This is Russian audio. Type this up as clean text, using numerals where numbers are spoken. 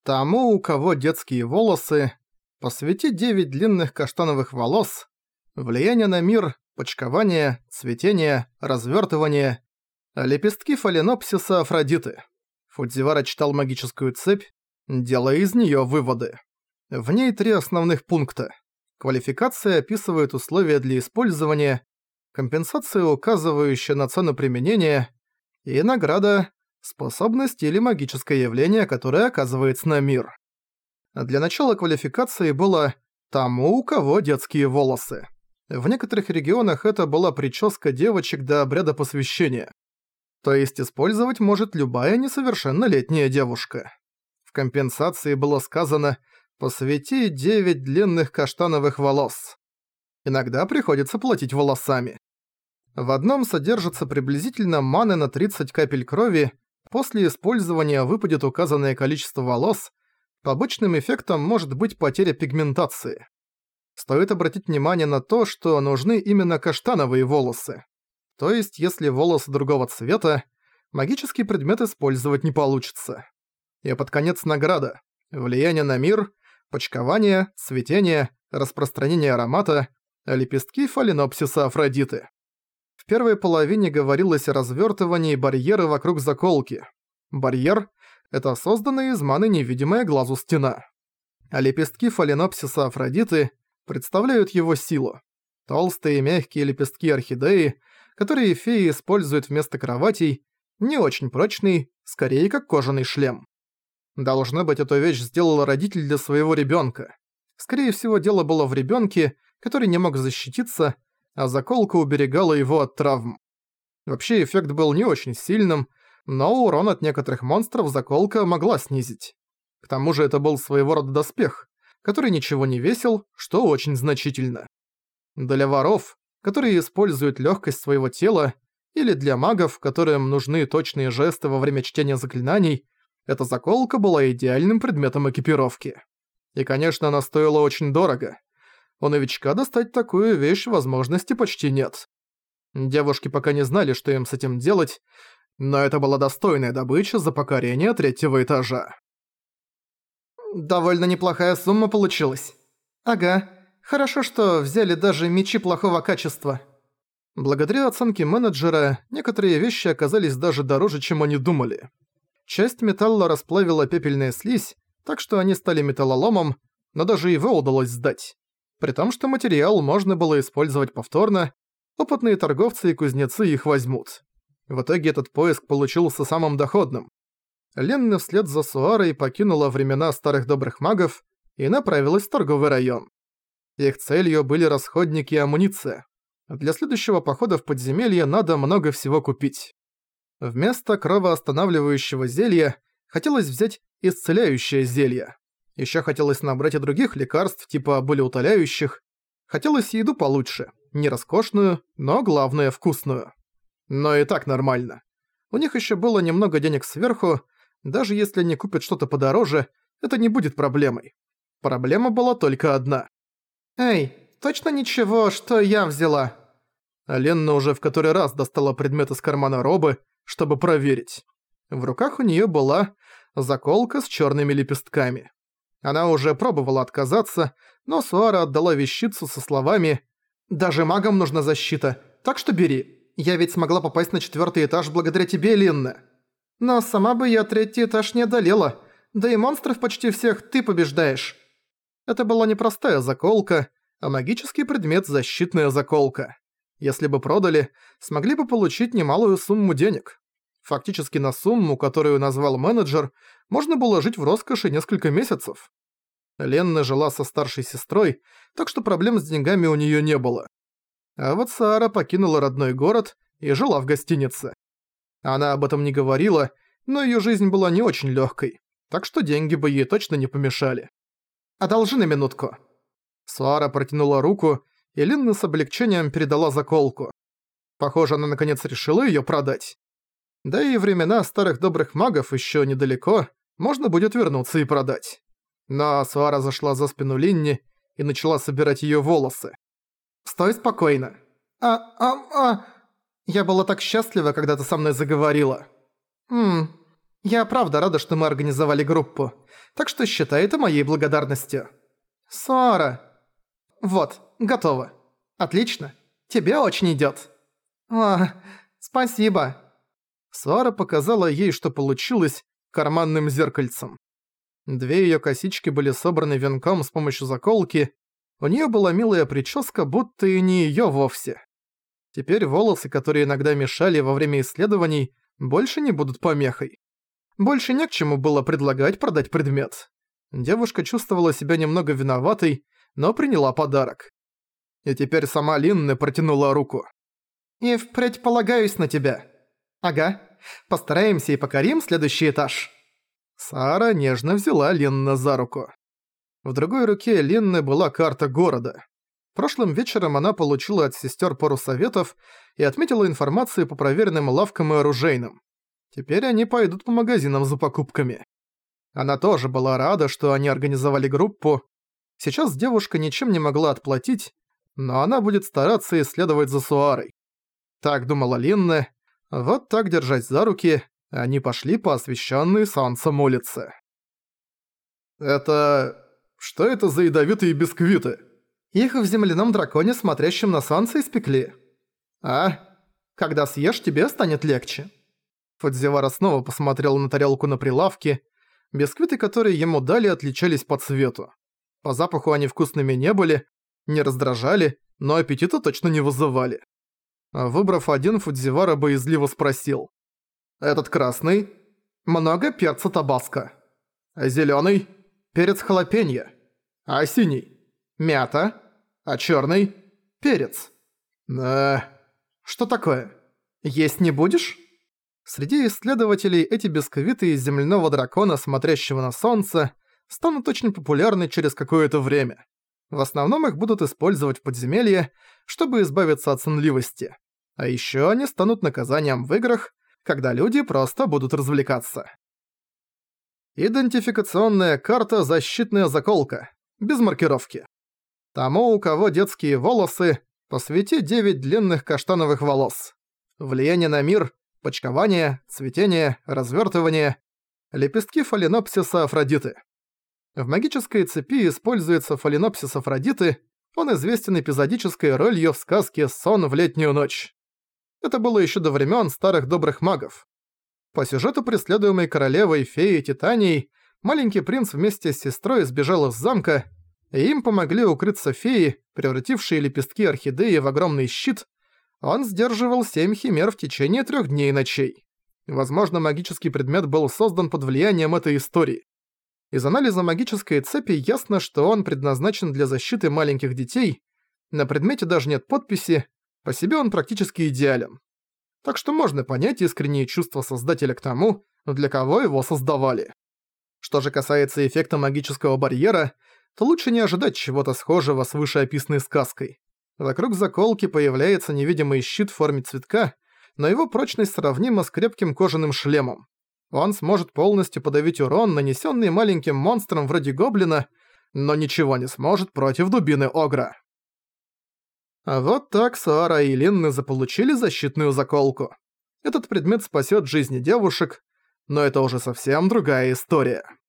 Тому, у кого детские волосы, посвяти 9 длинных каштановых волос, влияние на мир, почкование, цветение, развертывание, лепестки фаленопсиса Афродиты. Фудзивара читал магическую цепь, делая из нее выводы. В ней 3 основных пункта. Квалификация описывает условия для использования, компенсация, указывающая на цену применения, и награда – способность или магическое явление, которое оказывается на мир. Для начала квалификации было «тому, у кого детские волосы». В некоторых регионах это была прическа девочек до обряда посвящения. То есть использовать может любая несовершеннолетняя девушка. В компенсации было сказано «посвяти 9 длинных каштановых волос». Иногда приходится платить волосами. В одном содержится приблизительно маны на 30 капель крови, после использования выпадет указанное количество волос, побочным эффектом может быть потеря пигментации. Стоит обратить внимание на то, что нужны именно каштановые волосы. То есть, если волосы другого цвета, магический предмет использовать не получится. И под конец награда. Влияние на мир, почкование, цветение, распространение аромата, лепестки фаленопсиса Афродиты. В первой половине говорилось о развертывании барьера вокруг заколки. Барьер — это созданная из маны невидимая глазу стена. А лепестки фаленопсиса Афродиты представляют его силу. Толстые мягкие лепестки орхидеи, которые феи используют вместо кроватей, не очень прочный, скорее как кожаный шлем. Должно быть, эту вещь сделал родитель для своего ребенка. Скорее всего, дело было в ребенке, который не мог защититься, а заколка уберегала его от травм. Вообще эффект был не очень сильным, но урон от некоторых монстров заколка могла снизить. К тому же это был своего рода доспех, который ничего не весил, что очень значительно. Для воров, которые используют легкость своего тела, или для магов, которым нужны точные жесты во время чтения заклинаний, эта заколка была идеальным предметом экипировки. И, конечно, она стоила очень дорого. У новичка достать такую вещь возможности почти нет. Девушки пока не знали, что им с этим делать, но это была достойная добыча за покорение 3-го этажа. Довольно неплохая сумма получилась. Ага, хорошо, что взяли даже мечи плохого качества. Благодаря оценке менеджера, некоторые вещи оказались даже дороже, чем они думали. Часть металла расплавила пепельная слизь, так что они стали металлоломом, но даже его удалось сдать. При том, что материал можно было использовать повторно, опытные торговцы и кузнецы их возьмут. В итоге этот поиск получился самым доходным. Ленна вслед за Суарой покинула времена старых добрых магов и направилась в торговый район. Их целью были расходники и амуниция. Для следующего похода в подземелье надо много всего купить. Вместо кровоостанавливающего зелья хотелось взять исцеляющее зелье. Ещё хотелось набрать и других лекарств, типа болеутоляющих. Хотелось и еду получше. Не роскошную, но главное вкусную. Но и так нормально. У них ещё было немного денег сверху. Даже если они купят что-то подороже, это не будет проблемой. Проблема была только одна. «Эй, точно ничего, что я взяла?» Ленна уже в который раз достала предмет из кармана робы, чтобы проверить. В руках у неё была заколка с чёрными лепестками. Она уже пробовала отказаться, но Суара отдала вещицу со словами «Даже магам нужна защита, так что бери. Я ведь смогла попасть на 4-й этаж благодаря тебе, Линна. Но сама бы я 3-й этаж не одолела, да и монстров почти всех ты побеждаешь». Это была не простая заколка, а магический предмет защитная заколка. Если бы продали, смогли бы получить немалую сумму денег. Фактически на сумму, которую назвал менеджер, можно было жить в роскоши несколько месяцев. Ленна жила со старшей сестрой, так что проблем с деньгами у неё не было. А вот Саара покинула родной город и жила в гостинице. Она об этом не говорила, но её жизнь была не очень лёгкой, так что деньги бы ей точно не помешали. «Одолжи на минутку». Саара протянула руку, и Ленна с облегчением передала заколку. Похоже, она наконец решила её продать. Да и времена старых добрых магов ещё недалеко, можно будет вернуться и продать. Но Суара зашла за спину Линни и начала собирать её волосы. «Стой спокойно. Я была так счастлива, когда ты со мной заговорила. Я правда рада, что мы организовали группу, так что считай это моей благодарностью. Сара. Вот, готово. Отлично. Тебе очень идёт. А, спасибо. Сара показала ей, что получилось, карманным зеркальцем. Две её косички были собраны венком с помощью заколки. У неё была милая прическа, будто и не её вовсе. Теперь волосы, которые иногда мешали во время исследований, больше не будут помехой. Больше не к чему было предлагать продать предмет. Девушка чувствовала себя немного виноватой, но приняла подарок. И теперь сама Линна протянула руку. «И впредь полагаюсь на тебя. Ага, постараемся и покорим следующий этаж». Сара нежно взяла Линна за руку. В другой руке Линны была карта города. Прошлым вечером она получила от сестер пару советов и отметила информацию по проверенным лавкам и оружейным. Теперь они пойдут по магазинам за покупками. Она тоже была рада, что они организовали группу. Сейчас девушка ничем не могла отплатить, но она будет стараться исследовать за Суарой. Так думала Линна. Вот так, держась за руки, они пошли по освещенной солнцем улице. «Это... что это за ядовитые бисквиты?» «Их в земляном драконе, смотрящем на солнце, испекли. А? Когда съешь, тебе станет легче». Фудзивара снова посмотрел на тарелку на прилавке. Бисквиты, которые ему дали, отличались по цвету. По запаху они вкусными не были, не раздражали, но аппетита точно не вызывали. Выбрав один, Фудзивара боязливо спросил. «Этот красный? Много перца табаско. А зелёный? Перец халапеньо. А синий? Мята. А чёрный? Перец. Что такое? Есть не будешь?» Среди исследователей эти бисквиты из земляного дракона, смотрящего на солнце, станут очень популярны через какое-то время. В основном их будут использовать в подземелье, чтобы избавиться от сонливости. А ещё они станут наказанием в играх, когда люди просто будут развлекаться. Идентификационная карта «Защитная заколка». Без маркировки. Тому, у кого детские волосы, посвяти 9 длинных каштановых волос. Влияние на мир, почкование, цветение, развертывание. Лепестки фаленопсиса Афродиты. В магической цепи используется фаленопсис Афродиты, он известен эпизодической ролью в сказке «Сон в летнюю ночь». Это было еще до времен старых добрых магов. По сюжету преследуемой королевой феей Титанией, маленький принц вместе с сестрой сбежал из замка, и им помогли укрыться феи, превратившие лепестки орхидеи в огромный щит. Он сдерживал 7 химер в течение 3 дней и ночей. Возможно, магический предмет был создан под влиянием этой истории. Из анализа магической цепи ясно, что он предназначен для защиты маленьких детей. На предмете даже нет подписи, по себе он практически идеален. Так что можно понять искренние чувства создателя к тому, для кого его создавали. Что же касается эффекта магического барьера, то лучше не ожидать чего-то схожего с вышеописанной сказкой. Вокруг заколки появляется невидимый щит в форме цветка, но его прочность сравнима с крепким кожаным шлемом. Он сможет полностью подавить урон, нанесенный маленьким монстром вроде гоблина, но ничего не сможет против дубины Огра. А вот так Суара и Линны заполучили защитную заколку. Этот предмет спасет жизни девушек, но это уже совсем другая история.